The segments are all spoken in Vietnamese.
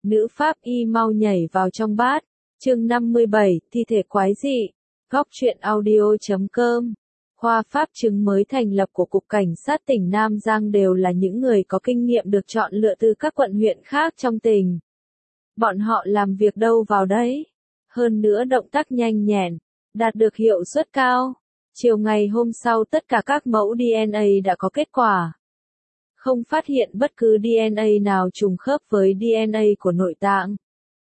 Nữ pháp y mau nhảy vào trong bát. Chương 57, thi thể quái dị. Góc truyện audio.com. Khoa pháp chứng mới thành lập của Cục Cảnh sát tỉnh Nam Giang đều là những người có kinh nghiệm được chọn lựa từ các quận huyện khác trong tỉnh. Bọn họ làm việc đâu vào đấy. Hơn nữa động tác nhanh nhẹn, đạt được hiệu suất cao. Chiều ngày hôm sau tất cả các mẫu DNA đã có kết quả. Không phát hiện bất cứ DNA nào trùng khớp với DNA của nội tạng.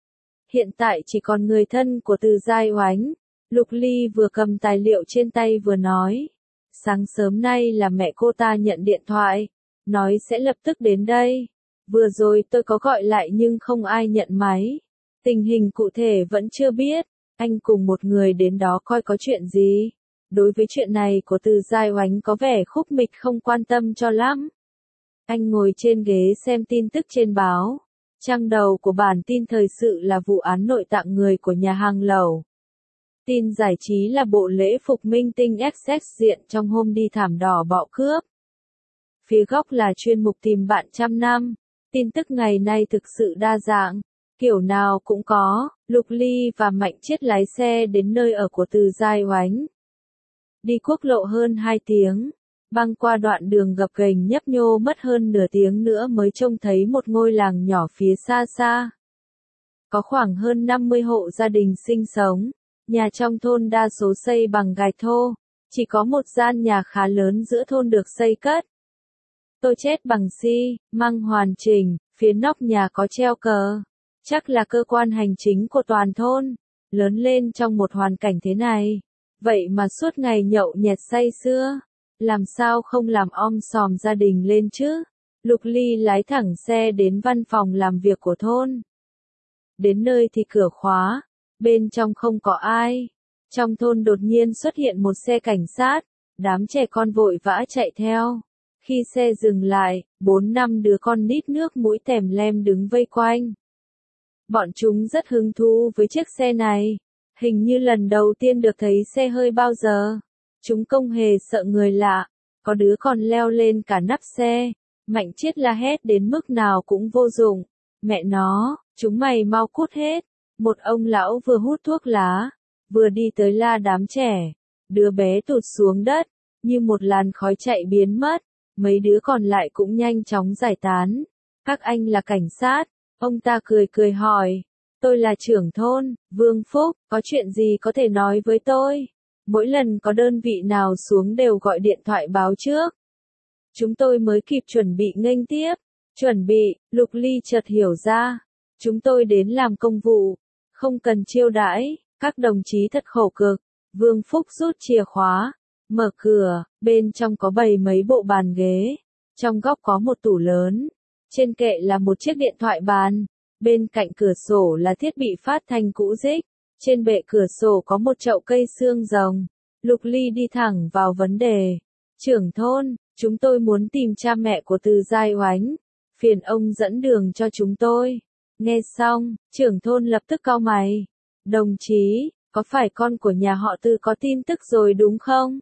Hiện tại chỉ còn người thân của Từ Giai Oánh. Lục Ly vừa cầm tài liệu trên tay vừa nói. Sáng sớm nay là mẹ cô ta nhận điện thoại, nói sẽ lập tức đến đây. Vừa rồi tôi có gọi lại nhưng không ai nhận máy. Tình hình cụ thể vẫn chưa biết, anh cùng một người đến đó coi có chuyện gì. Đối với chuyện này của Từ Giai Oánh có vẻ khúc mịch không quan tâm cho lắm. Anh ngồi trên ghế xem tin tức trên báo. Trang đầu của bản tin thời sự là vụ án nội tạng người của nhà hàng lẩu. Tin giải trí là bộ lễ phục minh tinh XX diện trong hôm đi thảm đỏ bọ cướp. Phía góc là chuyên mục tìm bạn trăm năm. Tin tức ngày nay thực sự đa dạng, kiểu nào cũng có. Lục Ly và Mạnh Chiết lái xe đến nơi ở của Từ Giai Oánh. Đi quốc lộ hơn 2 tiếng, băng qua đoạn đường gập ghềnh nhấp nhô mất hơn nửa tiếng nữa mới trông thấy một ngôi làng nhỏ phía xa xa. Có khoảng hơn 50 hộ gia đình sinh sống, nhà trong thôn đa số xây bằng gạch thô, chỉ có một gian nhà khá lớn giữa thôn được xây cất. Tôi chết bằng xi măng hoàn chỉnh, phía nóc nhà có treo cờ, chắc là cơ quan hành chính của toàn thôn. Lớn lên trong một hoàn cảnh thế này, vậy mà suốt ngày nhậu nhẹt say sưa, làm sao không làm om sòm gia đình lên chứ? Lục Ly lái thẳng xe đến văn phòng làm việc của thôn. Đến nơi thì cửa khóa, bên trong không có ai. Trong thôn đột nhiên xuất hiện một xe cảnh sát, đám trẻ con vội vã chạy theo. Khi xe dừng lại, 4-5 đứa con nít nước mũi tèm lem đứng vây quanh. Bọn chúng rất hứng thú với chiếc xe này, hình như lần đầu tiên được thấy xe hơi bao giờ. Chúng không hề sợ người lạ, có đứa còn leo lên cả nắp xe. Mạnh Chiết la hét đến mức nào cũng vô dụng. Mẹ nó, chúng mày mau cút hết. Một ông lão vừa hút thuốc lá, vừa đi tới la đám trẻ. Đứa bé tụt xuống đất, như một làn khói chạy biến mất. Mấy đứa còn lại cũng nhanh chóng giải tán. Các anh là cảnh sát, ông ta cười cười hỏi. Tôi là trưởng thôn, Vương Phúc, có chuyện gì có thể nói với tôi? Mỗi lần có đơn vị nào xuống đều gọi điện thoại báo trước. Chúng tôi mới kịp chuẩn bị nghênh tiếp. Chuẩn bị, Lục Ly chợt hiểu ra. Chúng tôi đến làm công vụ, không cần chiêu đãi, các đồng chí thật khổ cực. Vương Phúc rút chìa khóa, mở cửa, bên trong có bày mấy bộ bàn ghế. Trong góc có một tủ lớn, trên kệ là một chiếc điện thoại bàn. Bên cạnh cửa sổ là thiết bị phát thanh cũ rích. Trên bệ cửa sổ có một chậu cây xương rồng. Lục Ly đi thẳng vào vấn đề. Trưởng thôn, chúng tôi muốn tìm cha mẹ của Từ Giai Oánh. Phiền ông dẫn đường cho chúng tôi. Nghe xong, trưởng thôn lập tức cau mày. Đồng chí, có phải con của nhà họ Từ có tin tức rồi đúng không?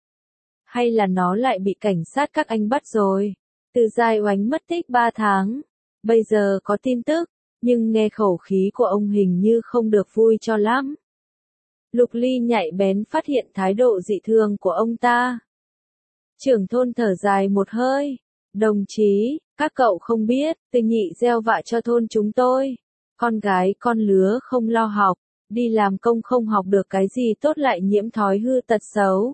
Hay là nó lại bị cảnh sát các anh bắt rồi? Từ Giai Oánh mất tích 3 tháng. Bây giờ có tin tức, nhưng nghe khẩu khí của ông hình như không được vui cho lắm. Lục Ly nhạy bén phát hiện thái độ dị thường của ông ta. Trưởng thôn thở dài một hơi. Đồng chí, các cậu không biết, Từ Nhị gieo vạ cho thôn chúng tôi. Con gái con lứa không lo học, đi làm công không học được cái gì tốt lại nhiễm thói hư tật xấu.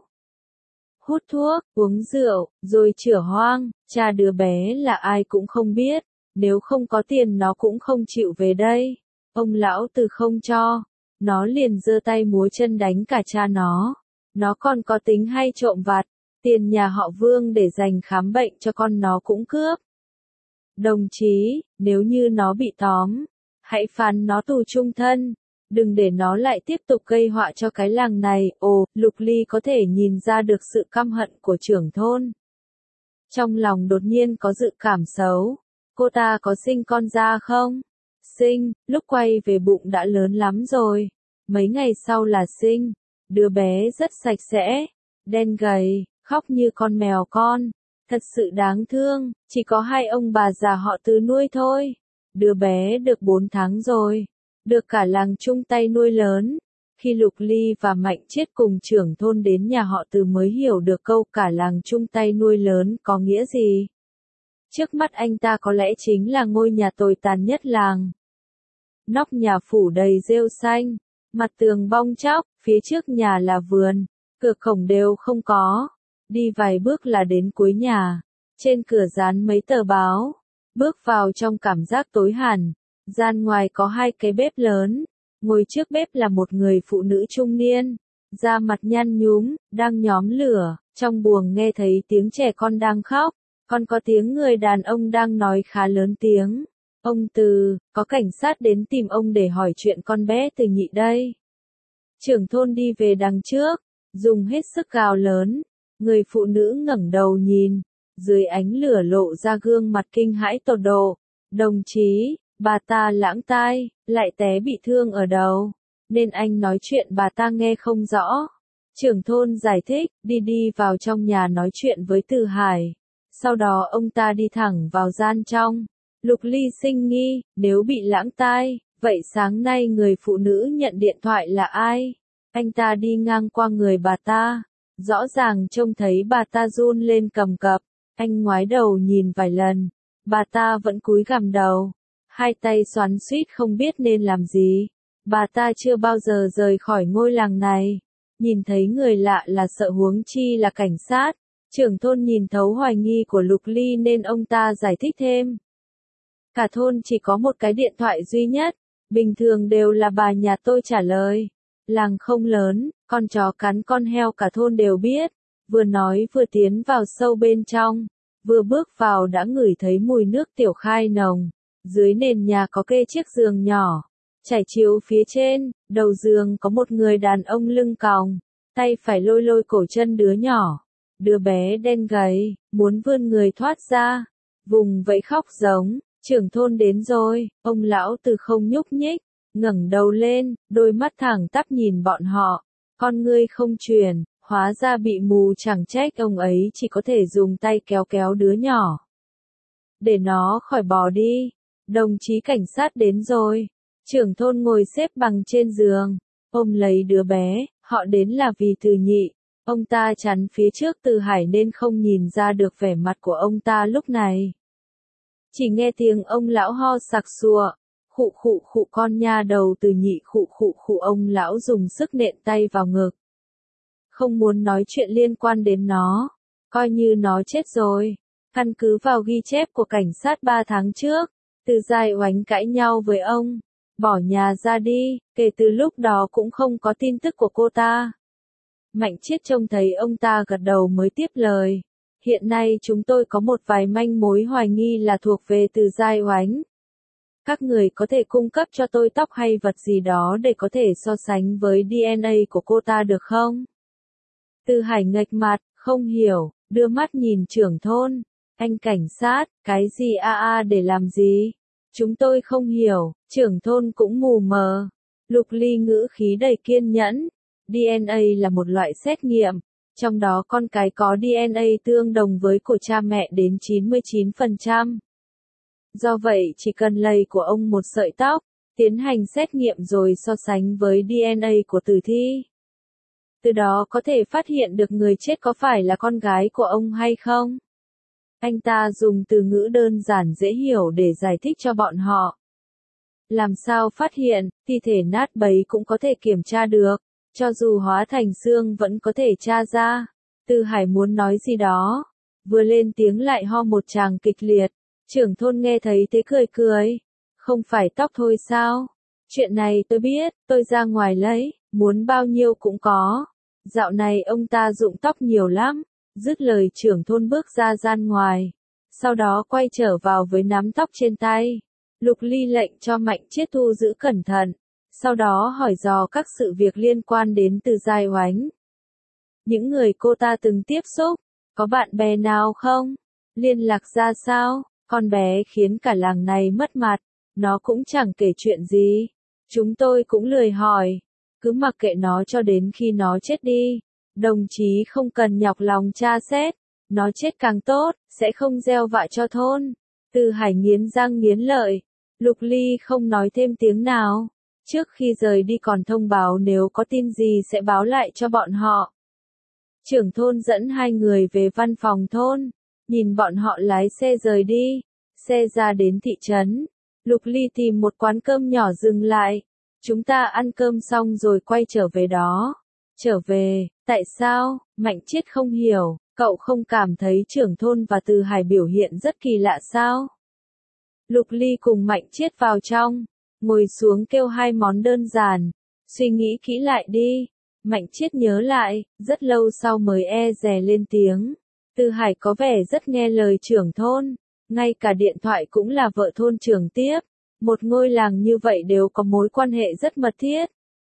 Hút thuốc, uống rượu, rồi chửa hoang, cha đứa bé là ai cũng không biết. Nếu không có tiền nó cũng không chịu về đây. Ông lão Từ không cho, nó liền giơ tay múa chân đánh cả cha nó. Nó còn có tính hay trộm vặt, tiền nhà họ Vương để dành khám bệnh cho con nó cũng cướp. Đồng chí, nếu như nó bị tóm, hãy phán nó tù chung thân, đừng để nó lại tiếp tục gây họa cho cái làng này. Ồ, Lục Ly có thể nhìn ra được sự căm hận của trưởng thôn. Trong lòng đột nhiên có dự cảm xấu. Cô ta có sinh con ra không? Sinh, lúc quay về bụng đã lớn lắm rồi. Mấy ngày sau là sinh. Đứa bé rất sạch sẽ, đen gầy, khóc như con mèo con. Thật sự đáng thương, chỉ có 2 ông bà già họ Từ nuôi thôi. Đứa bé được 4 tháng rồi, được cả làng chung tay nuôi lớn. Khi Lục Ly và Mạnh Chiết cùng trưởng thôn đến nhà họ Từ mới hiểu được câu cả làng chung tay nuôi lớn có nghĩa gì. Trước mắt anh ta có lẽ chính là ngôi nhà tồi tàn nhất làng. Nóc nhà phủ đầy rêu xanh, mặt tường bong tróc, phía trước nhà là vườn, cửa cổng đều không có. Đi vài bước là đến cuối nhà, trên cửa dán mấy tờ báo. Bước vào trong cảm giác tối hẳn, gian ngoài có 2 cái bếp lớn. Ngồi trước bếp là một người phụ nữ trung niên, da mặt nhăn nhúm, đang nhóm lửa, trong buồng nghe thấy tiếng trẻ con đang khóc, còn có tiếng người đàn ông đang nói khá lớn tiếng. Ông Từ, có cảnh sát đến tìm ông để hỏi chuyện con bé Từ Nhị đây. Trưởng thôn đi về đằng trước, dùng hết sức gào lớn, người phụ nữ ngẩng đầu nhìn, dưới ánh lửa lộ ra gương mặt kinh hãi tột độ. Đồng chí, bà ta lãng tai, lại té bị thương ở đầu, nên anh nói chuyện bà ta nghe không rõ. Trưởng thôn giải thích, đi vào trong nhà nói chuyện với Từ Hải. Sau đó ông ta đi thẳng vào gian trong. Lục Ly sinh nghi, nếu bị lãng tai, vậy sáng nay người phụ nữ nhận điện thoại là ai? Anh ta đi ngang qua người bà ta, rõ ràng trông thấy bà ta run lên cầm cập. Anh ngoái đầu nhìn vài lần, bà ta vẫn cúi gằm đầu, 2 tay xoắn xuýt không biết nên làm gì. Bà ta chưa bao giờ rời khỏi ngôi làng này, nhìn thấy người lạ là sợ, huống chi là cảnh sát. Trưởng thôn nhìn thấu hoài nghi của Lục Ly nên ông ta giải thích thêm. Cả thôn chỉ có một cái điện thoại duy nhất, bình thường đều là bà nhà tôi trả lời. Làng không lớn, con chó cắn con heo cả thôn đều biết. Vừa nói vừa tiến vào sâu bên trong, vừa bước vào đã ngửi thấy mùi nước tiểu khai nồng. Dưới nền nhà có kê chiếc giường nhỏ, trải chiếu phía trên, đầu giường có một người đàn ông lưng còng, tay phải lôi lôi cổ chân đứa nhỏ. Đứa bé đen gầy, muốn vươn người thoát ra, vùng vẫy khóc giống. Trưởng thôn đến rồi, ông lão Từ không nhúc nhích, ngẩng đầu lên, đôi mắt thẳng tắp nhìn bọn họ, con ngươi không chuyển, hóa ra bị mù, chẳng trách ông ấy chỉ có thể dùng tay kéo kéo đứa nhỏ. Để nó khỏi bò đi, đồng chí cảnh sát đến rồi. Trưởng thôn ngồi xếp bằng trên giường, ôm lấy đứa bé, họ đến là vì Từ Nhị. Ông ta chắn phía trước Từ Hải nên không nhìn ra được vẻ mặt của ông ta lúc này. Chỉ nghe tiếng ông lão ho sặc sụa, khụ khụ con nha đầu Từ Nhị khụ khụ, ông lão dùng sức nện tay vào ngực. Không muốn nói chuyện liên quan đến nó, coi như nó chết rồi. Căn cứ vào ghi chép của cảnh sát 3 tháng trước, Từ Giai Oánh cãi nhau với ông, bỏ nhà ra đi, kể từ lúc đó cũng không có tin tức của cô ta. Mạnh Chiết trông thấy ông ta gật đầu mới tiếp lời. Hiện nay chúng tôi có một vài manh mối hoài nghi là thuộc về Từ Giai Oánh. Các người có thể cung cấp cho tôi tóc hay vật gì đó để có thể so sánh với DNA của cô ta được không? Từ Hải nghệch mặt, không hiểu, đưa mắt nhìn trưởng thôn. Anh cảnh sát, cái gì để làm gì? Chúng tôi không hiểu, trưởng thôn cũng mù mờ. Lục Ly ngữ khí đầy kiên nhẫn. DNA là một loại xét nghiệm, trong đó con cái có DNA tương đồng với của cha mẹ đến 99%. Do vậy chỉ cần lầy của ông một sợi tóc, tiến hành xét nghiệm rồi so sánh với DNA của tử thi. Từ đó có thể phát hiện được người chết có phải là con gái của ông hay không. Anh ta dùng từ ngữ đơn giản dễ hiểu để giải thích cho bọn họ. Làm sao phát hiện, thi thể nát bấy cũng có thể kiểm tra được, cho dù hóa thành xương vẫn có thể tra ra. Từ Hải muốn nói gì đó, vừa lên tiếng lại ho một tràng kịch liệt. Trưởng thôn nghe thấy thế cười cười. Không phải tóc thôi sao? Chuyện này tôi biết, tôi ra ngoài lấy, muốn bao nhiêu cũng có. Dạo này ông ta rụng tóc nhiều lắm. Dứt lời trưởng thôn bước ra gian ngoài. Sau đó quay trở vào với nắm tóc trên tay. Lục Ly lệnh cho Mạnh Chiết thu giữ cẩn thận. Sau đó hỏi dò các sự việc liên quan đến Từ Giai Oánh. Những người cô ta từng tiếp xúc, có bạn bè nào không? Liên lạc ra sao? Con bé khiến cả làng này mất mặt, nó cũng chẳng kể chuyện gì. Chúng tôi cũng lười hỏi, cứ mặc kệ nó cho đến khi nó chết đi. Đồng chí không cần nhọc lòng tra xét, nó chết càng tốt, sẽ không gieo vạ cho thôn. Từ Hải nghiến răng nghiến lợi. Lục Ly không nói thêm tiếng nào. Trước khi rời đi còn thông báo nếu có tin gì sẽ báo lại cho bọn họ. Trưởng thôn dẫn hai người về văn phòng thôn, nhìn bọn họ lái xe rời đi. Xe ra đến thị trấn, Lục Ly tìm một quán cơm nhỏ dừng lại. Chúng ta ăn cơm xong rồi quay trở về đó. Trở về, tại sao? Mạnh Chiết không hiểu, cậu không cảm thấy trưởng thôn và Từ Hải biểu hiện rất kỳ lạ sao? Lục Ly cùng Mạnh Chiết vào trong, ngồi xuống kêu hai món đơn giản. Suy nghĩ kỹ lại đi. Mạnh Chiết nhớ lại, rất lâu sau mới dè lên tiếng. Từ Hải có vẻ rất nghe lời trưởng thôn, ngay cả điện thoại cũng là vợ thôn trưởng tiếp. Một ngôi làng như vậy đều có mối quan hệ rất mật thiết.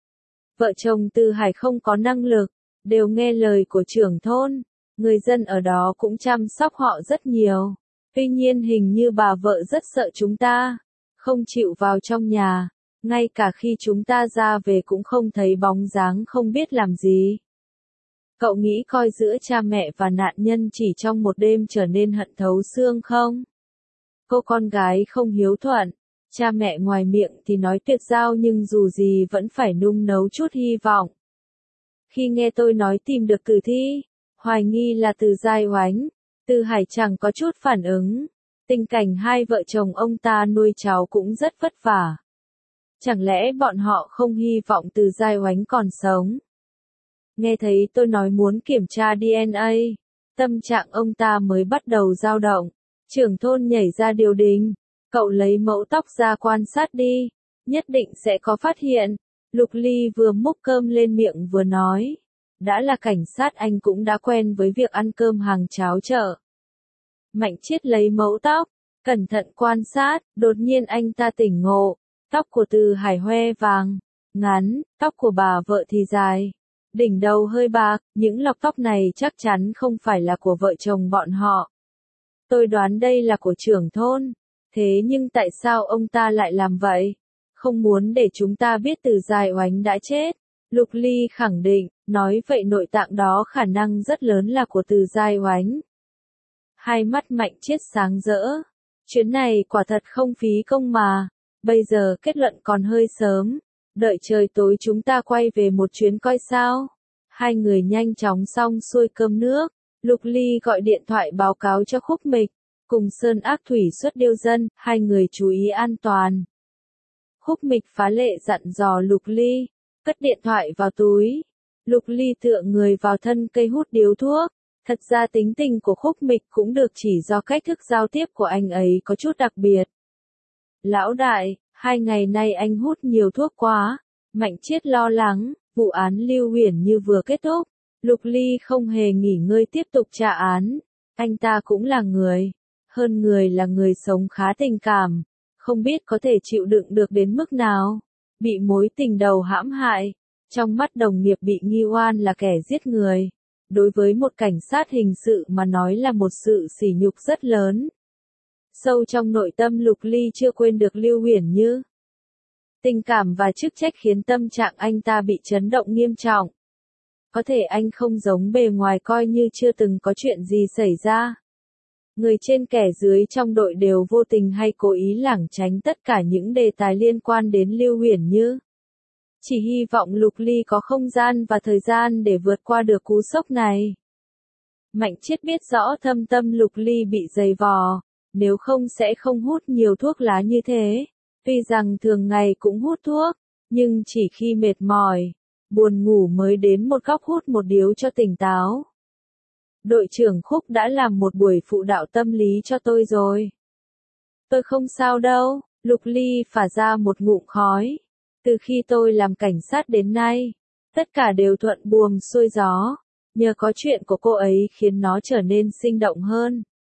Vợ chồng Từ Hải không có năng lực, đều nghe lời của trưởng thôn. Người dân ở đó cũng chăm sóc họ rất nhiều. Tuy nhiên hình như bà vợ rất sợ chúng ta, không chịu vào trong nhà. Ngay cả khi chúng ta ra về cũng không thấy bóng dáng, không biết làm gì. Cậu nghĩ coi giữa cha mẹ và nạn nhân chỉ trong một đêm trở nên hận thấu xương không? Cô con gái không hiếu thuận, cha mẹ ngoài miệng thì nói tuyệt giao nhưng dù gì vẫn phải nung nấu chút hy vọng. Khi nghe tôi nói tìm được tử thi, hoài nghi là Từ Giai Oánh, Từ Hải chẳng có chút phản ứng. Tình cảnh hai vợ chồng ông ta nuôi cháu cũng rất vất vả. Chẳng lẽ bọn họ không hy vọng Từ Giai Oánh còn sống? Nghe thấy tôi nói muốn kiểm tra DNA, tâm trạng ông ta mới bắt đầu dao động. Trưởng thôn nhảy ra điều đình. Cậu lấy mẫu tóc ra quan sát đi, nhất định sẽ có phát hiện. Lục Ly vừa múc cơm lên miệng vừa nói. Đã là cảnh sát anh cũng đã quen với việc ăn cơm hàng cháo chợ. Mạnh Chiết lấy mẫu tóc, cẩn thận quan sát, đột nhiên anh ta tỉnh ngộ. Tóc của Từ Hải hoe vàng, ngắn, tóc của bà vợ thì dài. Đỉnh đầu hơi bạc, những lọc tóc này chắc chắn không phải là của vợ chồng bọn họ. Tôi đoán đây là của trưởng thôn. Thế nhưng tại sao ông ta lại làm vậy? Không muốn để chúng ta biết Từ Giai Oánh đã chết. Lục Ly khẳng định, nói vậy nội tạng đó khả năng rất lớn là của Từ Giai Oánh. Hai mắt Mạnh Chiết sáng rỡ. Chuyến này quả thật không phí công mà. Bây giờ kết luận còn hơi sớm. Đợi trời tối chúng ta quay về một chuyến coi sao. Hai người nhanh chóng xong xuôi cơm nước. Lục Ly gọi điện thoại báo cáo cho Khúc Mịch. Cùng Sơn Ác Thủy xuất điêu dân, hai người chú ý an toàn. Khúc Mịch phá lệ dặn dò Lục Ly, cất điện thoại vào túi. Lục Ly tựa người vào thân cây hút điếu thuốc. Thật ra tính tình của Khúc Mịch cũng được chỉ do cách thức giao tiếp của anh ấy có chút đặc biệt. Lão đại, 2 ngày nay anh hút nhiều thuốc quá. Mạnh Chiết lo lắng, vụ án Lưu Huyền Như vừa kết thúc. Lục Ly không hề nghỉ ngơi tiếp tục tra án. Anh ta cũng là người. Hơn người là người sống khá tình cảm. Không biết có thể chịu đựng được đến mức nào. Bị mối tình đầu hãm hại. Trong mắt đồng nghiệp bị nghi oan là kẻ giết người. Đối với một cảnh sát hình sự mà nói là một sự sỉ nhục rất lớn. Sâu trong nội tâm Lục Ly chưa quên được Lưu Huyền Như. Tình cảm và chức trách khiến tâm trạng anh ta bị chấn động nghiêm trọng. Có thể anh không giống bề ngoài coi như chưa từng có chuyện gì xảy ra. Người trên kẻ dưới trong đội đều vô tình hay cố ý lảng tránh tất cả những đề tài liên quan đến Lưu Huyền Như. Chỉ hy vọng Lục Ly có không gian và thời gian để vượt qua được cú sốc này. Mạnh Chiết biết rõ thâm tâm Lục Ly bị dày vò, nếu không sẽ không hút nhiều thuốc lá như thế. Tuy rằng thường ngày cũng hút thuốc, nhưng chỉ khi mệt mỏi, buồn ngủ mới đến một góc hút một điếu cho tỉnh táo. Đội trưởng Khúc đã làm một buổi phụ đạo tâm lý cho tôi rồi. Tôi không sao đâu, Lục Ly phả ra một ngụm khói. Từ khi tôi làm cảnh sát đến nay, tất cả đều thuận buồm xuôi gió. Nhờ có chuyện của cô ấy khiến nó trở nên sinh động hơn.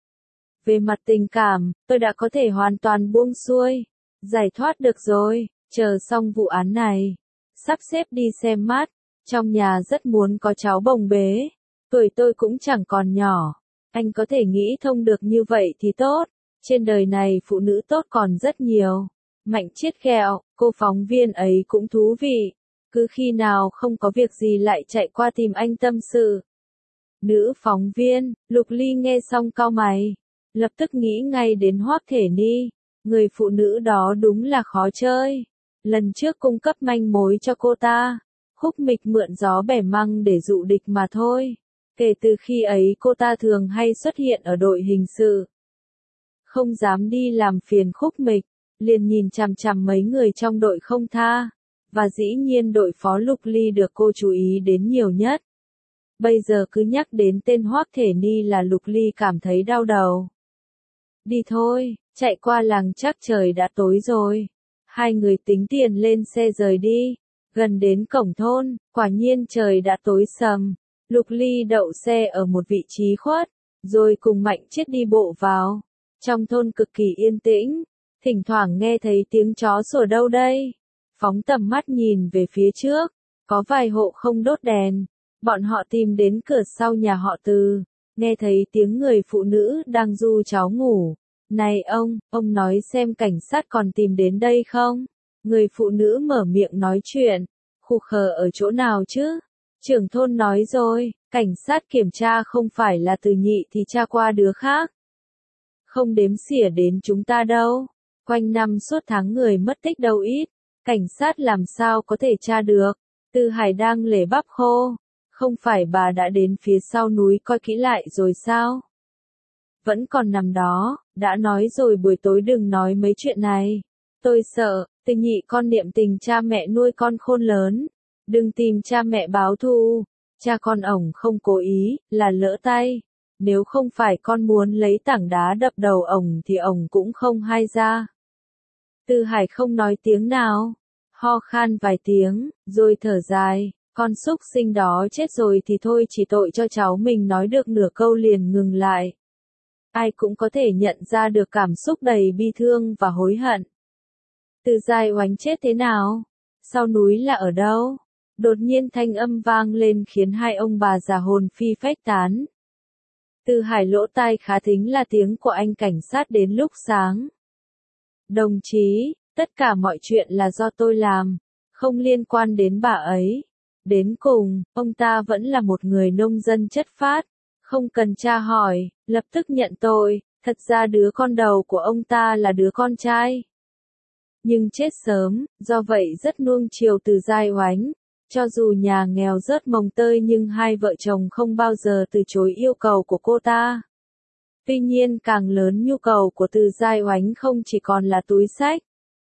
Về mặt tình cảm, tôi đã có thể hoàn toàn buông xuôi, giải thoát được rồi, chờ xong vụ án này. Sắp xếp đi xem mắt, trong nhà rất muốn có cháu bồng bế. Tuổi tôi cũng chẳng còn nhỏ, anh có thể nghĩ thông được như vậy thì tốt. Trên đời này phụ nữ tốt còn rất nhiều. Mạnh Chiết ghẹo, cô phóng viên ấy cũng thú vị. Cứ khi nào không có việc gì lại chạy qua tìm anh tâm sự. Nữ phóng viên, Lục Ly nghe xong cau mày. Lập tức nghĩ ngay đến Hoắc Thể Ni. Người phụ nữ đó đúng là khó chơi. Lần trước cung cấp manh mối cho cô ta, Khúc Mịch mượn gió bẻ măng để dụ địch mà thôi. Kể từ khi ấy cô ta thường hay xuất hiện ở đội hình sự. Không dám đi làm phiền Khúc Mịch, liền nhìn chằm chằm mấy người trong đội không tha. Và dĩ nhiên đội phó Lục Ly được cô chú ý đến nhiều nhất. Bây giờ cứ nhắc đến tên Hoắc Thể Ni là Lục Ly cảm thấy đau đầu. Đi thôi, chạy qua làng chắc trời đã tối rồi. Hai người tính tiền lên xe rời đi. Gần đến cổng thôn, quả nhiên trời đã tối sầm. Lục Ly đậu xe ở một vị trí khuất, rồi cùng Mạnh Chiết đi bộ vào. Trong thôn cực kỳ yên tĩnh, thỉnh thoảng nghe thấy tiếng chó sủa đâu đây. Phóng tầm mắt nhìn về phía trước, có vài hộ không đốt đèn. Bọn họ tìm đến cửa sau nhà họ Từ, nghe thấy tiếng người phụ nữ đang ru cháu ngủ. Này ông nói xem cảnh sát còn tìm đến đây không? Người phụ nữ mở miệng nói chuyện, khụ khờ ở chỗ nào chứ? Trưởng thôn nói rồi, cảnh sát kiểm tra không phải là Từ Nhị thì tra qua đứa khác. Không đếm xỉa đến chúng ta đâu. Quanh năm suốt tháng người mất tích đâu ít, cảnh sát làm sao có thể tra được. Từ Hải đang lề bắp khô. Không phải bà đã đến phía sau núi coi kỹ lại rồi sao? Vẫn còn nằm đó, đã nói rồi buổi tối đừng nói mấy chuyện này. Tôi sợ, Từ Nhị con niệm tình cha mẹ nuôi con khôn lớn. Đừng tìm cha mẹ báo thù. Cha con ổng không cố ý, là lỡ tay. Nếu không phải con muốn lấy tảng đá đập đầu ổng thì ổng cũng không hay ra. Từ Hải không nói tiếng nào, ho khan vài tiếng, rồi thở dài. Con súc sinh đó chết rồi thì thôi, chỉ tội cho cháu mình nói được nửa câu liền ngừng lại. Ai cũng có thể nhận ra được cảm xúc đầy bi thương và hối hận. Từ Giai Oánh chết thế nào? Sau núi là ở đâu? Đột nhiên thanh âm vang lên khiến hai ông bà già hồn phi phách tán. Từ Hải lỗ tai khá thính là tiếng của anh cảnh sát đến lúc sáng. Đồng chí, tất cả mọi chuyện là do tôi làm, không liên quan đến bà ấy. Đến cùng, ông ta vẫn là một người nông dân chất phác, không cần tra hỏi, lập tức nhận tội, thật ra đứa con đầu của ông ta là đứa con trai. Nhưng chết sớm, do vậy rất nuông chiều Từ Giai Oánh, cho dù nhà nghèo rớt mồng tơi nhưng hai vợ chồng không bao giờ từ chối yêu cầu của cô ta. Tuy nhiên càng lớn nhu cầu của Từ Giai Oánh không chỉ còn là túi xách,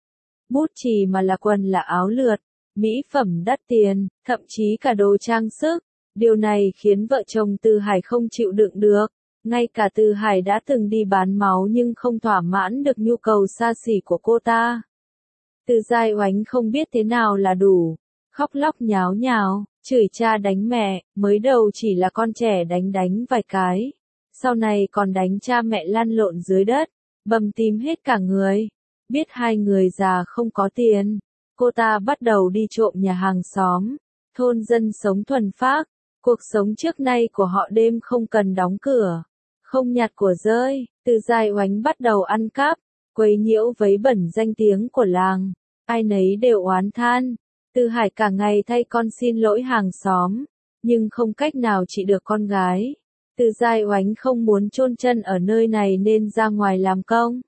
bút chì mà là quần là áo lượt. Mỹ phẩm đắt tiền, thậm chí cả đồ trang sức. Điều này khiến vợ chồng Từ Hải không chịu đựng được. Ngay cả Từ Hải đã từng đi bán máu nhưng không thỏa mãn được nhu cầu xa xỉ của cô ta. Từ Giai Oánh không biết thế nào là đủ. Khóc lóc nháo nhào, chửi cha đánh mẹ, mới đầu chỉ là con trẻ đánh vài cái. Sau này còn đánh cha mẹ lăn lộn dưới đất, bầm tím hết cả người. Biết hai người già không có tiền. Cô ta bắt đầu đi trộm nhà hàng xóm, thôn dân sống thuần phác, cuộc sống trước nay của họ đêm không cần đóng cửa, không nhặt của rơi. Từ Giai Oánh bắt đầu ăn cắp, quấy nhiễu vấy bẩn danh tiếng của làng, ai nấy đều oán than. Từ Hải cả ngày thay con xin lỗi hàng xóm, nhưng không cách nào trị được con gái. Từ Giai Oánh không muốn chôn chân ở nơi này nên ra ngoài làm công.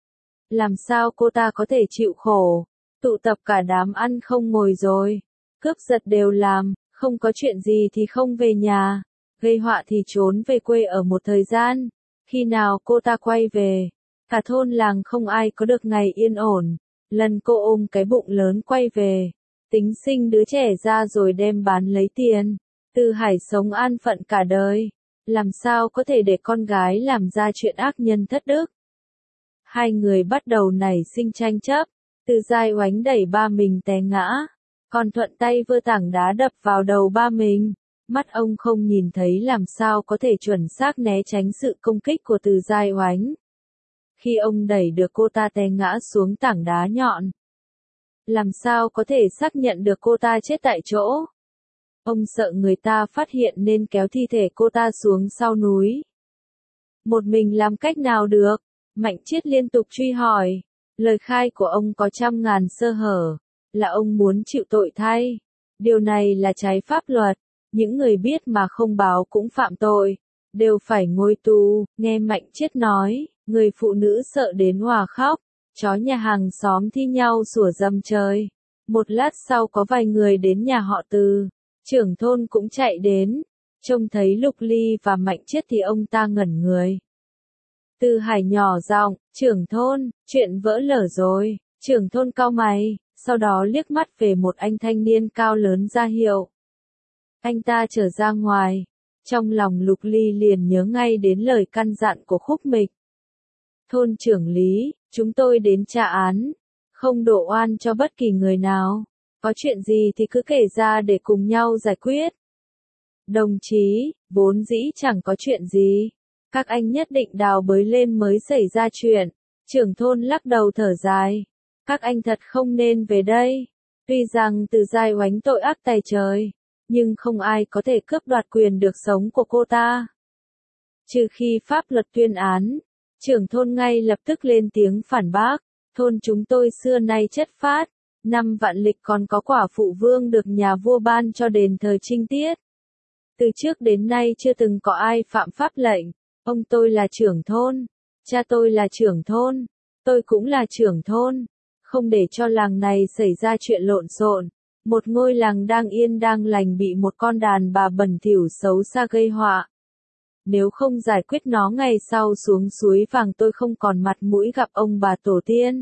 Làm sao cô ta có thể chịu khổ? Tụ tập cả đám ăn không ngồi rồi, cướp giật đều làm, không có chuyện gì thì không về nhà, gây họa thì trốn về quê ở một thời gian. Khi nào cô ta quay về, cả thôn làng không ai có được ngày yên ổn. Lần cô ôm cái bụng lớn quay về, tính sinh đứa trẻ ra rồi đem bán lấy tiền. Từ Hải sống an phận cả đời, làm sao có thể để con gái làm ra chuyện ác nhân thất đức. Hai người bắt đầu nảy sinh tranh chấp. Từ Giai Oánh đẩy ba mình té ngã, còn thuận tay vơ tảng đá đập vào đầu ba mình. Mắt ông không nhìn thấy làm sao có thể chuẩn xác né tránh sự công kích của Từ Giai Oánh. Khi ông đẩy được cô ta té ngã xuống tảng đá nhọn, làm sao có thể xác nhận được cô ta chết tại chỗ. Ông sợ người ta phát hiện nên kéo thi thể cô ta xuống sau núi. Một mình làm cách nào được? Mạnh Chiết liên tục truy hỏi. Lời khai của ông có trăm ngàn sơ hở, là ông muốn chịu tội thay. Điều này là trái pháp luật, những người biết mà không báo cũng phạm tội, đều phải ngồi tù. Nghe Mạnh Chiết nói, người phụ nữ sợ đến òa khóc, chó nhà hàng xóm thi nhau sủa rầm trời. Một lát sau có vài người đến nhà họ Từ, trưởng thôn cũng chạy đến, trông thấy Lục Ly và Mạnh Chiết thì ông ta ngẩn người. Từ Hải nhỏ giọng, trưởng thôn, chuyện vỡ lở rồi. Trưởng thôn cau mày, sau đó liếc mắt về một anh thanh niên cao lớn ra hiệu. Anh ta trở ra ngoài, trong lòng Lục Ly liền nhớ ngay đến lời căn dặn của Khúc Mịch. Thôn trưởng Lý, chúng tôi đến tra án, không đổ oan cho bất kỳ người nào, có chuyện gì thì cứ kể ra để cùng nhau giải quyết. Đồng chí, vốn dĩ chẳng có chuyện gì, các anh nhất định đào bới lên mới xảy ra chuyện. Trưởng thôn lắc đầu thở dài, các anh thật không nên về đây. Tuy rằng Từ Giai oánh tội ác tày trời, nhưng không ai có thể cướp đoạt quyền được sống của cô ta. Trừ khi pháp luật tuyên án, trưởng thôn ngay lập tức lên tiếng phản bác, thôn chúng tôi xưa nay chất phác, năm vạn lịch còn có quả phụ vương được nhà vua ban cho đền thờ trinh tiết. Từ trước đến nay chưa từng có ai phạm pháp lệnh, ông tôi là trưởng thôn, cha tôi là trưởng thôn, tôi cũng là trưởng thôn, không để cho làng này xảy ra chuyện lộn xộn. Một ngôi làng đang yên đang lành bị một con đàn bà bẩn thỉu xấu xa gây họa. Nếu không giải quyết nó ngày sau xuống suối vàng tôi không còn mặt mũi gặp ông bà tổ tiên.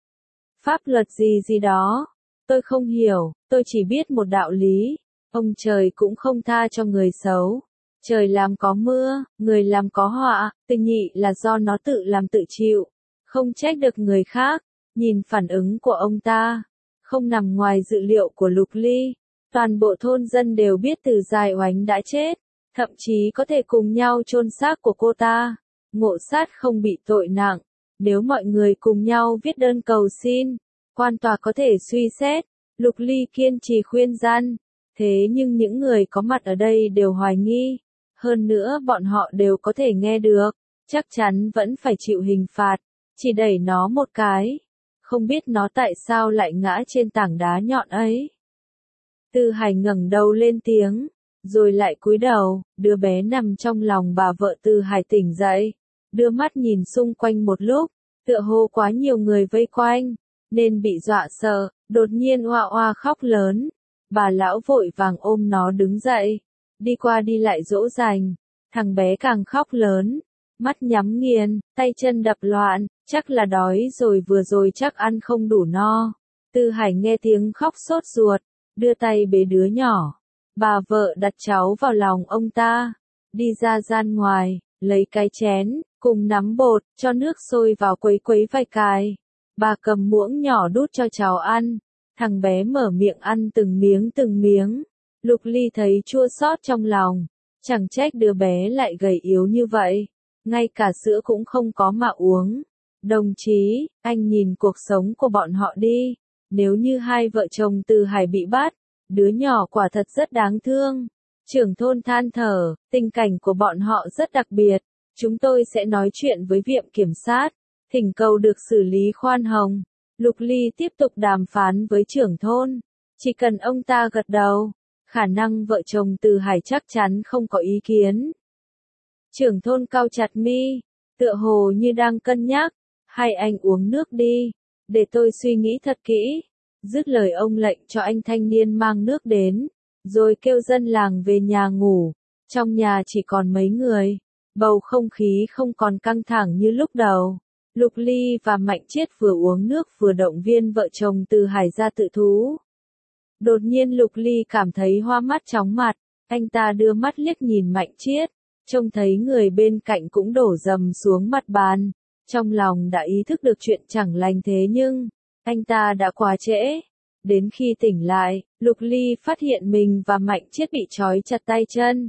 Pháp luật gì gì đó, tôi không hiểu, tôi chỉ biết một đạo lý, ông trời cũng không tha cho người xấu. Trời làm có mưa, người làm có họa, tình nhị là do nó tự làm tự chịu, không trách được người khác. Nhìn phản ứng của ông ta, không nằm ngoài dự liệu của Lục Ly, toàn bộ thôn dân đều biết Từ Giai oánh đã chết, thậm chí có thể cùng nhau chôn xác của cô ta, ngộ sát không bị tội nặng. Nếu mọi người cùng nhau viết đơn cầu xin, quan tòa có thể suy xét. Lục Ly kiên trì khuyên can, thế nhưng những người có mặt ở đây đều hoài nghi, hơn nữa bọn họ đều có thể nghe được, chắc chắn vẫn phải chịu hình phạt, chỉ đẩy nó một cái. Không biết nó tại sao lại ngã trên tảng đá nhọn ấy. Từ Hải ngẩng đầu lên tiếng, rồi lại cúi đầu, đứa bé nằm trong lòng bà vợ Từ Hải tỉnh dậy, đưa mắt nhìn xung quanh một lúc, tựa hồ quá nhiều người vây quanh, nên bị dọa sợ, đột nhiên oa oa khóc lớn. Bà lão vội vàng ôm nó đứng dậy, đi qua đi lại dỗ dành, thằng bé càng khóc lớn, mắt nhắm nghiền, tay chân đập loạn, chắc là đói rồi chắc ăn không đủ no. Từ Hải nghe tiếng khóc sốt ruột, đưa tay bế đứa nhỏ. Bà vợ đặt cháu vào lòng ông ta, đi ra gian ngoài, lấy cái chén, cùng nắm bột, cho nước sôi vào quấy quấy vài cái. Bà cầm muỗng nhỏ đút cho cháu ăn, thằng bé mở miệng ăn từng miếng. Lục Ly thấy chua xót trong lòng, chẳng trách đứa bé lại gầy yếu như vậy, ngay cả sữa cũng không có mà uống. Đồng chí, anh nhìn cuộc sống của bọn họ đi, nếu như hai vợ chồng Từ Hải bị bắt, đứa nhỏ quả thật rất đáng thương. Trưởng thôn than thở, tình cảnh của bọn họ rất đặc biệt, chúng tôi sẽ nói chuyện với viện kiểm sát, thỉnh cầu được xử lý khoan hồng. Lục Ly tiếp tục đàm phán với trưởng thôn, chỉ cần ông ta gật đầu, khả năng vợ chồng Từ Hải chắc chắn không có ý kiến. Trưởng thôn cau chặt mi, tựa hồ như đang cân nhắc, hay anh uống nước đi, để tôi suy nghĩ thật kỹ. Dứt lời ông lệnh cho anh thanh niên mang nước đến, rồi kêu dân làng về nhà ngủ. Trong nhà chỉ còn mấy người, bầu không khí không còn căng thẳng như lúc đầu. Lục Ly và Mạnh Chiết vừa uống nước vừa động viên vợ chồng Từ Hải ra tự thú. Đột nhiên Lục Ly cảm thấy hoa mắt chóng mặt, anh ta đưa mắt liếc nhìn Mạnh Chiết, trông thấy người bên cạnh cũng đổ dầm xuống mặt bàn. Trong lòng đã ý thức được chuyện chẳng lành thế nhưng, anh ta đã quá trễ. Đến khi tỉnh lại, Lục Ly phát hiện mình và Mạnh Chiết bị trói chặt tay chân.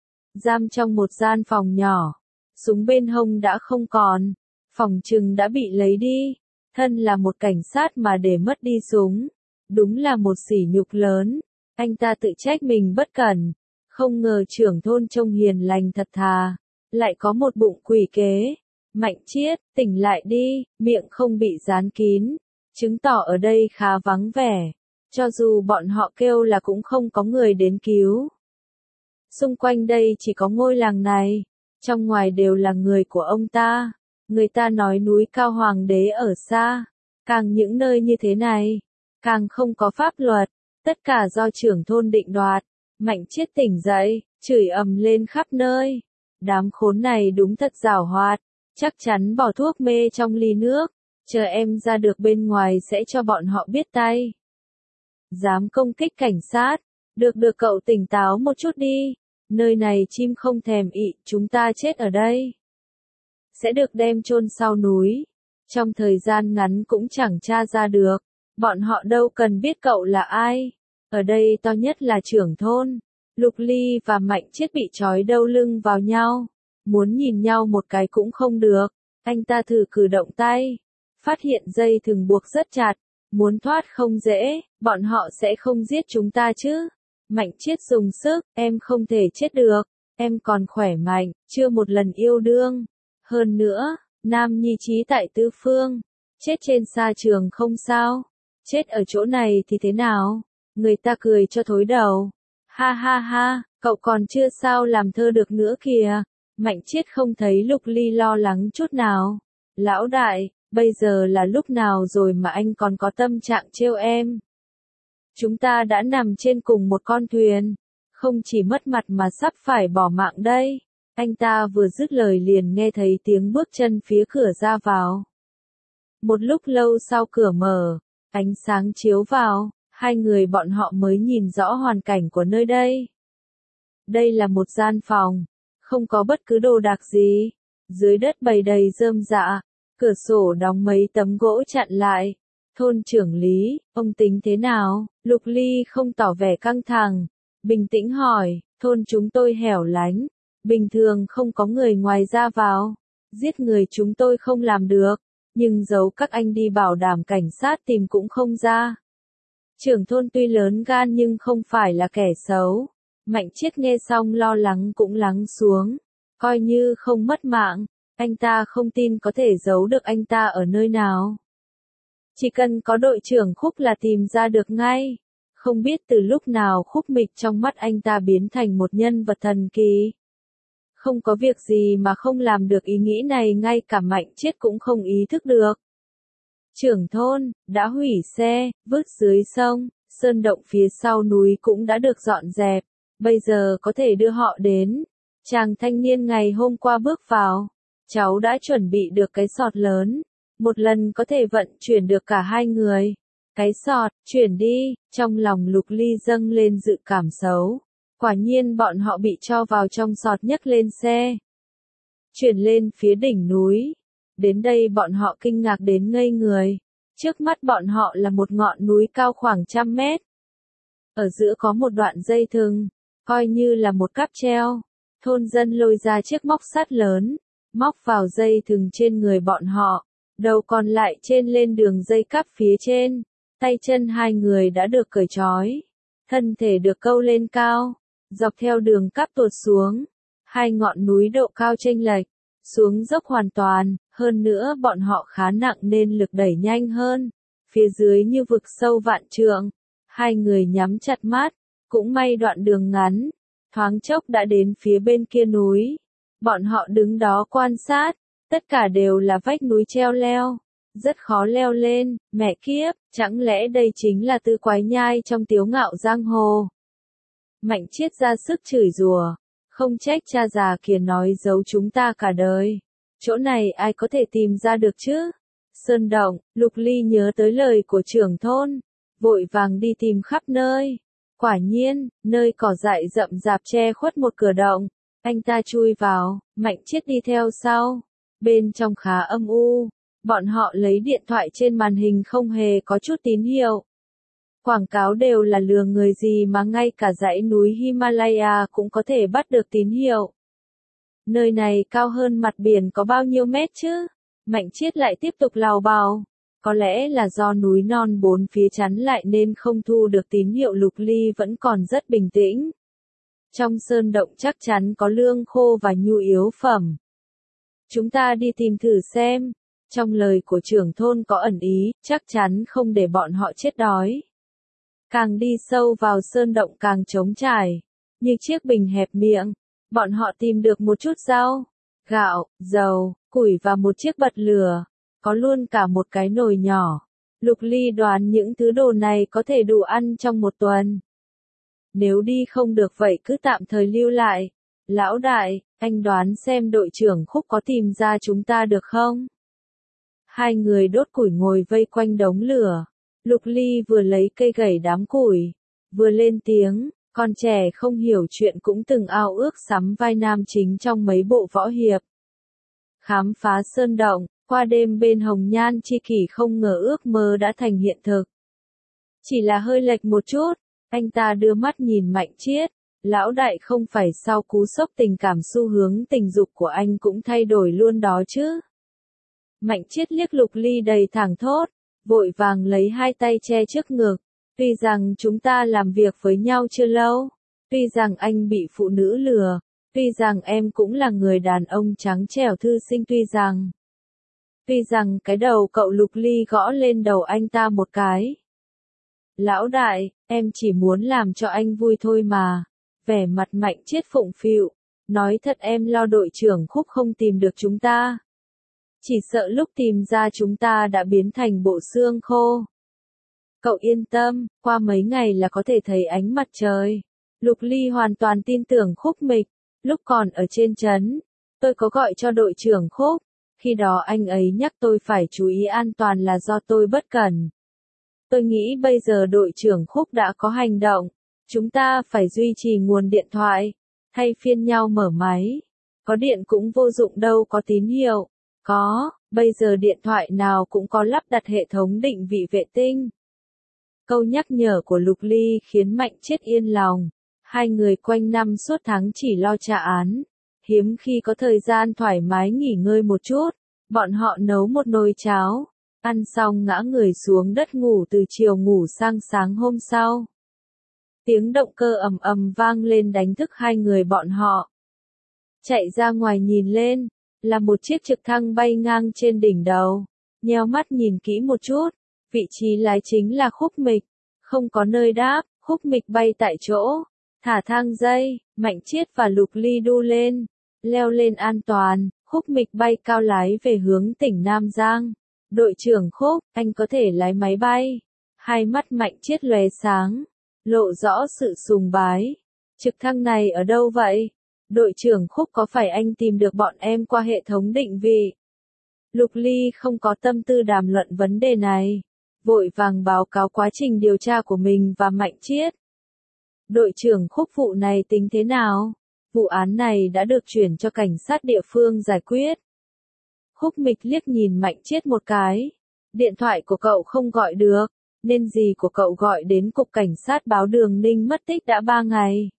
Giam trong một gian phòng nhỏ, súng bên hông đã không còn, phòng chừng đã bị lấy đi. Thân là một cảnh sát mà để mất đi súng, đúng là một sỉ nhục lớn. Anh ta tự trách mình bất cẩn, không ngờ trưởng thôn trông hiền lành thật thà, lại có một bụng quỷ kế. Mạnh Chiết, tỉnh lại đi, miệng không bị dán kín, chứng tỏ ở đây khá vắng vẻ. Cho dù bọn họ kêu là cũng không có người đến cứu. Xung quanh đây chỉ có ngôi làng này, trong ngoài đều là người của ông ta. Người ta nói núi cao hoàng đế ở xa, càng những nơi như thế này, càng không có pháp luật, tất cả do trưởng thôn định đoạt. Mạnh Chiết tỉnh dậy, chửi ầm lên khắp nơi. Đám khốn này đúng thật giảo hoạt, chắc chắn bỏ thuốc mê trong ly nước, chờ em ra được bên ngoài sẽ cho bọn họ biết tay. Dám công kích cảnh sát, được cậu tỉnh táo một chút đi, nơi này chim không thèm ị, chúng ta chết ở đây. Sẽ được đem chôn sau núi, trong thời gian ngắn cũng chẳng tra ra được, bọn họ đâu cần biết cậu là ai. Ở đây to nhất là trưởng thôn, Lục Ly và Mạnh Chiết bị trói đâu lưng vào nhau, muốn nhìn nhau một cái cũng không được, anh ta thử cử động tay, phát hiện dây thừng buộc rất chặt, muốn thoát không dễ, bọn họ sẽ không giết chúng ta chứ. Mạnh Chiết dùng sức, em không thể chết được, em còn khỏe mạnh, chưa một lần yêu đương. Hơn nữa, nam nhi trí tại tứ phương, chết trên sa trường không sao, chết ở chỗ này thì thế nào? Người ta cười cho thối đầu. Ha ha ha, cậu còn chưa sao làm thơ được nữa kìa. Mạnh Chiết không thấy Lục Ly lo lắng chút nào. Lão đại, bây giờ là lúc nào rồi mà anh còn có tâm trạng trêu em? Chúng ta đã nằm trên cùng một con thuyền, không chỉ mất mặt mà sắp phải bỏ mạng đây. Anh ta vừa dứt lời liền nghe thấy tiếng bước chân phía cửa ra vào. Một lúc lâu sau cửa mở, ánh sáng chiếu vào, hai người bọn họ mới nhìn rõ hoàn cảnh của nơi đây. Đây là một gian phòng, không có bất cứ đồ đạc gì, dưới đất bày đầy rơm rạ, cửa sổ đóng mấy tấm gỗ chặn lại. Thôn trưởng Lý, ông tính thế nào? Lục Ly không tỏ vẻ căng thẳng, bình tĩnh hỏi, thôn chúng tôi hẻo lánh, bình thường không có người ngoài ra vào, giết người chúng tôi không làm được, nhưng giấu các anh đi bảo đảm cảnh sát tìm cũng không ra. Trưởng thôn tuy lớn gan nhưng không phải là kẻ xấu. Mạnh Chiết nghe xong lo lắng cũng lắng xuống, coi như không mất mạng, anh ta không tin có thể giấu được anh ta ở nơi nào. Chỉ cần có đội trưởng Khúc là tìm ra được ngay. Không biết từ lúc nào Khúc Mịch trong mắt anh ta biến thành một nhân vật thần kỳ. Không có việc gì mà không làm được ý nghĩ này, ngay cả Mạnh Chiết cũng không ý thức được. Trưởng thôn, đã hủy xe, vứt dưới sông, sơn động phía sau núi cũng đã được dọn dẹp, bây giờ có thể đưa họ đến. Chàng thanh niên ngày hôm qua bước vào, cháu đã chuẩn bị được cái sọt lớn, một lần có thể vận chuyển được cả hai người. Cái sọt, chuyển đi, trong lòng Lục Ly dâng lên dự cảm xấu. Quả nhiên bọn họ bị cho vào trong sọt nhấc lên xe. Chuyển lên phía đỉnh núi. Đến đây bọn họ kinh ngạc đến ngây người. Trước mắt bọn họ là một ngọn núi cao khoảng 100 mét. Ở giữa có một đoạn dây thừng, coi như là một cáp treo. Thôn dân lôi ra chiếc móc sắt lớn, móc vào dây thừng trên người bọn họ. Đầu còn lại trên lên đường dây cáp phía trên. Tay chân hai người đã được cởi trói. Thân thể được câu lên cao. Dọc theo đường cáp tuột xuống. Hai ngọn núi độ cao chênh lệch. Xuống dốc hoàn toàn. Hơn nữa bọn họ khá nặng nên lực đẩy nhanh hơn. Phía dưới như vực sâu vạn trượng. Hai người nhắm chặt mắt. Cũng may đoạn đường ngắn. Thoáng chốc đã đến phía bên kia núi. Bọn họ đứng đó quan sát. Tất cả đều là vách núi treo leo. Rất khó leo lên, mẹ kiếp, chẳng lẽ đây chính là Tư Quái Nhai trong Tiếu Ngạo Giang Hồ. Mạnh Chiết ra sức chửi rủa, không trách cha già kia nói giấu chúng ta cả đời. Chỗ này ai có thể tìm ra được chứ? Sơn động, Lục Ly nhớ tới lời của trưởng thôn, vội vàng đi tìm khắp nơi. Quả nhiên, nơi cỏ dại rậm rạp che khuất một cửa động, anh ta chui vào, Mạnh Chiết đi theo sau. Bên trong khá âm u. Bọn họ lấy điện thoại trên màn hình không hề có chút tín hiệu. Quảng cáo đều là lừa người gì mà ngay cả dãy núi Himalaya cũng có thể bắt được tín hiệu. Nơi này cao hơn mặt biển có bao nhiêu mét chứ? Mạnh Chiết lại tiếp tục lào bào. Có lẽ là do núi non bốn phía chắn lại nên không thu được tín hiệu. Lục Ly vẫn còn rất bình tĩnh. Trong sơn động chắc chắn có lương khô và nhu yếu phẩm. Chúng ta đi tìm thử xem. Trong lời của trưởng thôn có ẩn ý, chắc chắn không để bọn họ chết đói. Càng đi sâu vào sơn động càng trống trải, như chiếc bình hẹp miệng. Bọn họ tìm được một chút rau, gạo, dầu, củi và một chiếc bật lửa, có luôn cả một cái nồi nhỏ. Lục Ly đoán những thứ đồ này có thể đủ ăn trong một tuần. Nếu đi không được vậy cứ tạm thời lưu lại. Lão đại, anh đoán xem đội trưởng Khúc có tìm ra chúng ta được không? Hai người đốt củi ngồi vây quanh đống lửa. Lục Ly vừa lấy cây gẩy đám củi, vừa lên tiếng, con trẻ không hiểu chuyện cũng từng ao ước sắm vai nam chính trong mấy bộ võ hiệp. Khám phá sơn động, qua đêm bên Hồng Nhan Chi Kỷ không ngờ ước mơ đã thành hiện thực. Chỉ là hơi lệch một chút, anh ta đưa mắt nhìn Mạnh Chiết. Lão đại không phải sau cú sốc tình cảm xu hướng tình dục của anh cũng thay đổi luôn đó chứ. Mạnh Chiết liếc Lục Ly đầy thảng thốt, vội vàng lấy hai tay che trước ngực. Tuy rằng chúng ta làm việc với nhau chưa lâu, tuy rằng anh bị phụ nữ lừa, tuy rằng em cũng là người đàn ông trắng trẻo thư sinh, tuy rằng cái đầu cậu. Lục Ly gõ lên đầu anh ta một cái. Lão đại, em chỉ muốn làm cho anh vui thôi mà. Vẻ mặt Mạnh Chiết phụng phịu, nói thật em lo đội trưởng Khúc không tìm được chúng ta. Chỉ sợ lúc tìm ra chúng ta đã biến thành bộ xương khô. Cậu yên tâm, qua mấy ngày là có thể thấy ánh mặt trời. Lục Ly hoàn toàn tin tưởng Khúc Mịch. Lúc còn ở trên trấn, tôi có gọi cho đội trưởng Khúc. Khi đó anh ấy nhắc tôi phải chú ý an toàn là do tôi bất cẩn. Tôi nghĩ bây giờ đội trưởng Khúc đã có hành động. Chúng ta phải duy trì nguồn điện thoại, thay phiên nhau mở máy. Có điện cũng vô dụng đâu, có tín hiệu. Có, bây giờ điện thoại nào cũng có lắp đặt hệ thống định vị vệ tinh. Câu nhắc nhở của Lục Ly khiến Mạnh Chiết yên lòng. Hai người quanh năm suốt tháng chỉ lo trả án. Hiếm khi có thời gian thoải mái nghỉ ngơi một chút. Bọn họ nấu một nồi cháo. Ăn xong ngã người xuống đất ngủ từ chiều ngủ sang sáng hôm sau. Tiếng động cơ ầm ầm vang lên đánh thức hai người bọn họ. Chạy ra ngoài nhìn lên, là một chiếc trực thăng bay ngang trên đỉnh đầu. Nheo mắt nhìn kỹ một chút, vị trí lái chính là Khúc Mịch. Không có nơi đáp, Khúc Mịch bay tại chỗ. Thả thang dây, Mạnh Chiết và Lục Ly đu lên. Leo lên an toàn, Khúc Mịch bay cao lái về hướng tỉnh Nam Giang. Đội trưởng Khúc, anh có thể lái máy bay. Hai mắt Mạnh Chiết lóe sáng, lộ rõ sự sùng bái. Trực thăng này ở đâu vậy? Đội trưởng Khúc, có phải anh tìm được bọn em qua hệ thống định vị? Lục Ly không có tâm tư đàm luận vấn đề này, vội vàng báo cáo quá trình điều tra của mình và Mạnh Chiết. Đội trưởng Khúc, vụ này tính thế nào? Vụ án này đã được chuyển cho cảnh sát địa phương giải quyết. Khúc Mịch liếc nhìn Mạnh Chiết một cái. Điện thoại của cậu không gọi được, nên dì của cậu gọi đến cục cảnh sát báo Đường Ninh mất tích đã 3 ngày.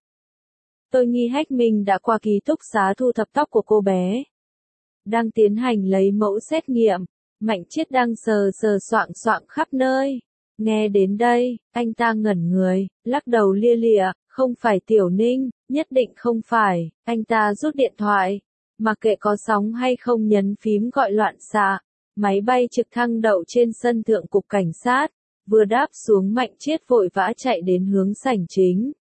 Tôi nghi Hách Minh đã qua ký túc xá thu thập tóc của cô bé. Đang tiến hành lấy mẫu xét nghiệm, Mạnh Chiết đang sờ soạng khắp nơi. Nghe đến đây, anh ta ngẩn người, lắc đầu lia lịa, không phải Tiểu Ninh, nhất định không phải. Anh ta rút điện thoại, mặc kệ có sóng hay không nhấn phím gọi loạn xạ. Máy bay trực thăng đậu trên sân thượng cục cảnh sát, vừa đáp xuống Mạnh Chiết vội vã chạy đến hướng sảnh chính.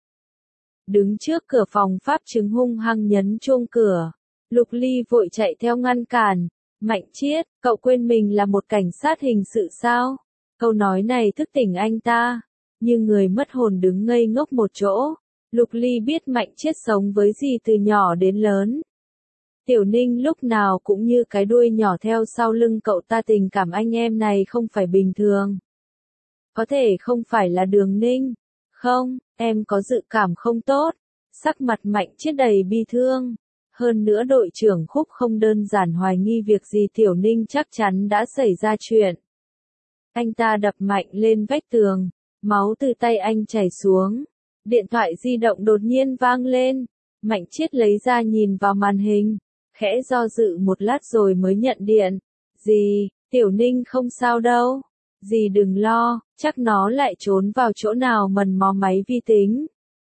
Đứng trước cửa phòng pháp chứng hung hăng nhấn chuông cửa. Lục Ly vội chạy theo ngăn cản. Mạnh Chiết, cậu quên mình là một cảnh sát hình sự sao? Câu nói này thức tỉnh anh ta. Như người mất hồn đứng ngây ngốc một chỗ. Lục Ly biết Mạnh Chiết sống với dì từ nhỏ đến lớn. Tiểu Ninh lúc nào cũng như cái đuôi nhỏ theo sau lưng cậu ta, tình cảm anh em này không phải bình thường. Có thể không phải là Đường Ninh. Không, em có dự cảm không tốt. Sắc mặt Mạnh Chiết đầy bi thương. Hơn nữa đội trưởng Khúc không đơn giản hoài nghi việc gì Tiểu Ninh chắc chắn đã xảy ra chuyện. Anh ta đập mạnh lên vách tường. Máu từ tay anh chảy xuống. Điện thoại di động đột nhiên vang lên. Mạnh Chiết lấy ra nhìn vào màn hình. Khẽ do dự một lát rồi mới nhận điện. Dì, Tiểu Ninh không sao đâu. Dì đừng lo, chắc nó lại trốn vào chỗ nào mần mò máy vi tính.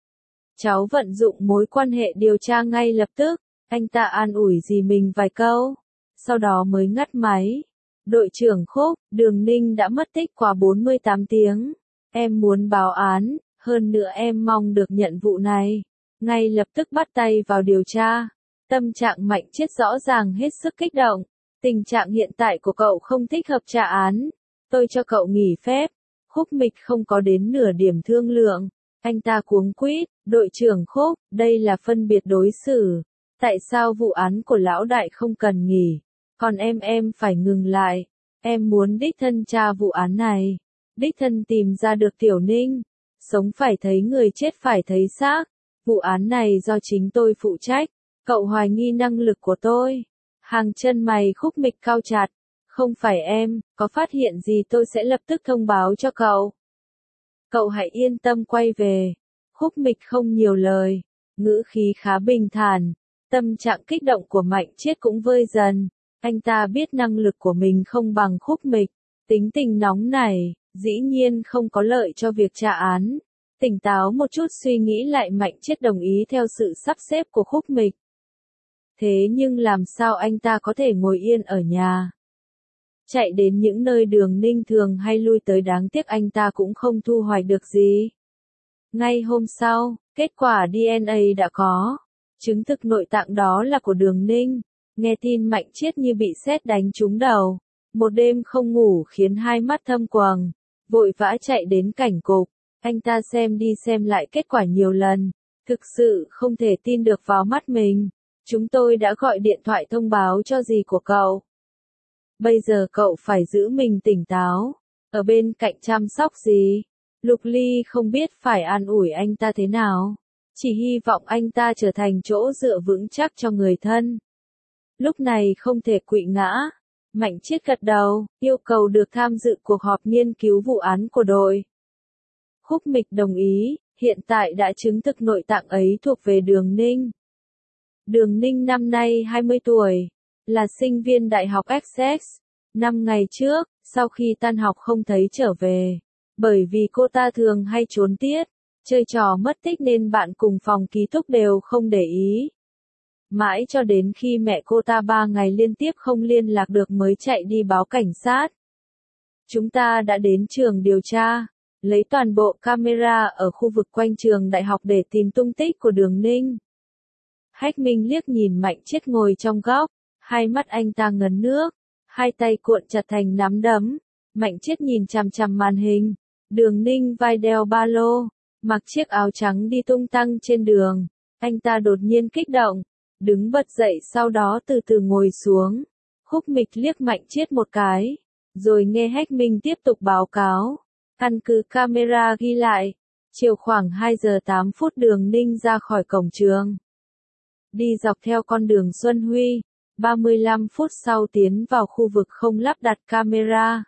Cháu vận dụng mối quan hệ điều tra ngay lập tức. Anh ta an ủi dì mình vài câu. Sau đó mới ngắt máy. Đội trưởng Khúc, Đường Ninh đã mất tích qua 48 tiếng. Em muốn báo án, hơn nữa em mong được nhận vụ này. Ngay lập tức bắt tay vào điều tra. Tâm trạng Mạnh Chiết rõ ràng hết sức kích động. Tình trạng hiện tại của cậu không thích hợp trả án. Tôi cho cậu nghỉ phép. Khúc Mịch không có đến nửa điểm thương lượng. Anh ta cuống quýt, đội trưởng Khúc, đây là phân biệt đối xử. Tại sao vụ án của lão đại không cần nghỉ? Còn em phải ngừng lại. Em muốn đích thân tra vụ án này. Đích thân tìm ra được Tiểu Ninh. Sống phải thấy người, chết phải thấy xác. Vụ án này do chính tôi phụ trách. Cậu hoài nghi năng lực của tôi. Hàng chân mày Khúc Mịch cau chặt. Không phải em, có phát hiện gì tôi sẽ lập tức thông báo cho cậu. Cậu hãy yên tâm quay về. Khúc Mịch không nhiều lời. Ngữ khí khá bình thản. Tâm trạng kích động của Mạnh Chiết cũng vơi dần. Anh ta biết năng lực của mình không bằng Khúc Mịch. Tính tình nóng này, dĩ nhiên không có lợi cho việc trả án. Tỉnh táo một chút suy nghĩ lại, Mạnh Chiết đồng ý theo sự sắp xếp của Khúc Mịch. Thế nhưng làm sao anh ta có thể ngồi yên ở nhà? Chạy đến những nơi Đường Ninh thường hay lui tới, đáng tiếc anh ta cũng không thu hoạch được gì. Ngay hôm sau, kết quả DNA đã có. Chứng thực nội tạng đó là của Đường Ninh. Nghe tin Mạnh Chiết như bị sét đánh trúng đầu. Một đêm không ngủ khiến hai mắt thâm quầng. Vội vã chạy đến cảnh cục. Anh ta xem đi xem lại kết quả nhiều lần. Thực sự không thể tin được vào mắt mình. Chúng tôi đã gọi điện thoại thông báo cho dì của cậu. Bây giờ cậu phải giữ mình tỉnh táo. Ở bên cạnh chăm sóc dì. Lục Ly không biết phải an ủi anh ta thế nào. Chỉ hy vọng anh ta trở thành chỗ dựa vững chắc cho người thân. Lúc này không thể quỵ ngã. Mạnh Chiết gật đầu, yêu cầu được tham dự cuộc họp nghiên cứu vụ án của đội. Khúc Mịch đồng ý, hiện tại đã chứng thực nội tạng ấy thuộc về Đường Ninh. Đường Ninh năm nay 20 tuổi, là sinh viên Đại học Essex. 5 ngày trước, sau khi tan học không thấy trở về. Bởi vì cô ta thường hay trốn tiết, chơi trò mất tích nên bạn cùng phòng ký túc đều không để ý. Mãi cho đến khi mẹ cô ta 3 ngày liên tiếp không liên lạc được mới chạy đi báo cảnh sát. Chúng ta đã đến trường điều tra, lấy toàn bộ camera ở khu vực quanh trường đại học để tìm tung tích của Đường Ninh. Hách Minh liếc nhìn Mạnh Chiết ngồi trong góc, hai mắt anh ta ngấn nước, hai tay cuộn chặt thành nắm đấm. Mạnh Chiết nhìn chằm chằm màn hình, Đường Ninh vai đeo ba lô, mặc chiếc áo trắng đi tung tăng trên đường. Anh ta đột nhiên kích động, đứng bật dậy sau đó từ từ ngồi xuống. Khúc Mịch liếc Mạnh Chiết một cái, rồi nghe Hách Minh tiếp tục báo cáo. Căn cứ camera ghi lại, chiều khoảng 2 giờ 8 phút Đường Ninh ra khỏi cổng trường. Đi dọc theo con đường Xuân Huy, 35 phút sau tiến vào khu vực không lắp đặt camera.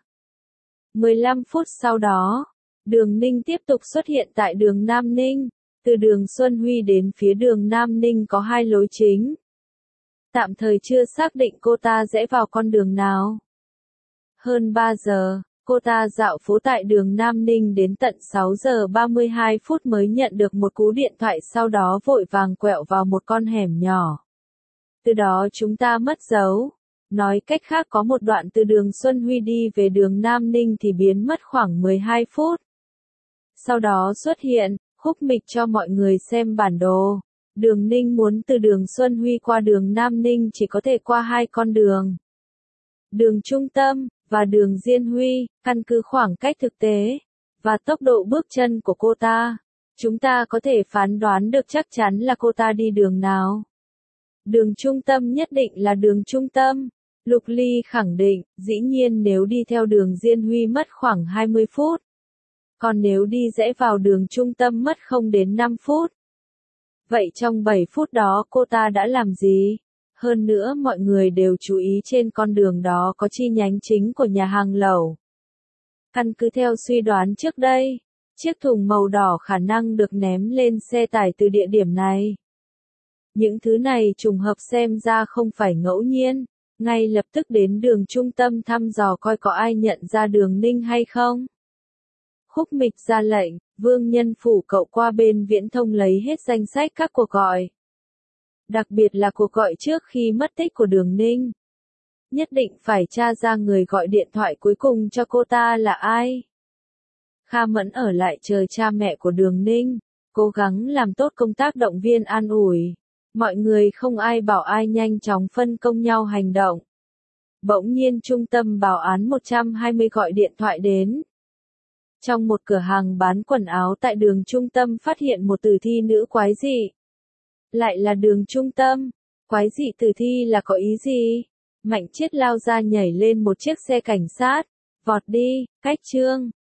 15 phút sau đó, Đường Ninh tiếp tục xuất hiện tại đường Nam Ninh. Từ đường Xuân Huy đến phía đường Nam Ninh có hai lối chính. Tạm thời chưa xác định cô ta rẽ vào con đường nào. Hơn 3 giờ, cô ta dạo phố tại đường Nam Ninh đến tận 6 giờ 32 phút mới nhận được một cú điện thoại, sau đó vội vàng quẹo vào một con hẻm nhỏ. Từ đó chúng ta mất dấu. Nói cách khác, có một đoạn từ đường Xuân Huy đi về đường Nam Ninh thì biến mất khoảng 12 phút. Sau đó xuất hiện, Khúc Mịch cho mọi người xem bản đồ. Đường Ninh muốn từ đường Xuân Huy qua đường Nam Ninh chỉ có thể qua hai con đường. Đường Trung Tâm, và đường Diên Huy, căn cứ khoảng cách thực tế, và tốc độ bước chân của cô ta. Chúng ta có thể phán đoán được chắc chắn là cô ta đi đường nào. Đường Trung Tâm nhất định là đường Trung Tâm. Lục Ly khẳng định, dĩ nhiên nếu đi theo đường Diên Huy mất khoảng 20 phút. Còn nếu đi rẽ vào đường Trung Tâm mất không đến 5 phút. Vậy trong 7 phút đó cô ta đã làm gì? Hơn nữa mọi người đều chú ý trên con đường đó có chi nhánh chính của nhà hàng lẩu. Căn cứ theo suy đoán trước đây, chiếc thùng màu đỏ khả năng được ném lên xe tải từ địa điểm này. Những thứ này trùng hợp xem ra không phải ngẫu nhiên. Ngay lập tức đến đường Trung Tâm thăm dò coi có ai nhận ra Đường Ninh hay không. Khúc Mịch ra lệnh, Vương Nhân Phủ cậu qua bên viễn thông lấy hết danh sách các cuộc gọi. Đặc biệt là cuộc gọi trước khi mất tích của Đường Ninh. Nhất định phải tra ra người gọi điện thoại cuối cùng cho cô ta là ai. Kha Mẫn ở lại chờ cha mẹ của Đường Ninh, cố gắng làm tốt công tác động viên an ủi. Mọi người không ai bảo ai, nhanh chóng phân công nhau hành động. Bỗng nhiên trung tâm báo án 120 gọi điện thoại đến. Trong một cửa hàng bán quần áo tại đường trung tâm phát hiện một tử thi nữ quái dị. Lại là đường trung tâm, quái dị tử thi là có ý gì? Mạnh Chiết lao ra nhảy lên một chiếc xe cảnh sát, vọt đi, cách chương.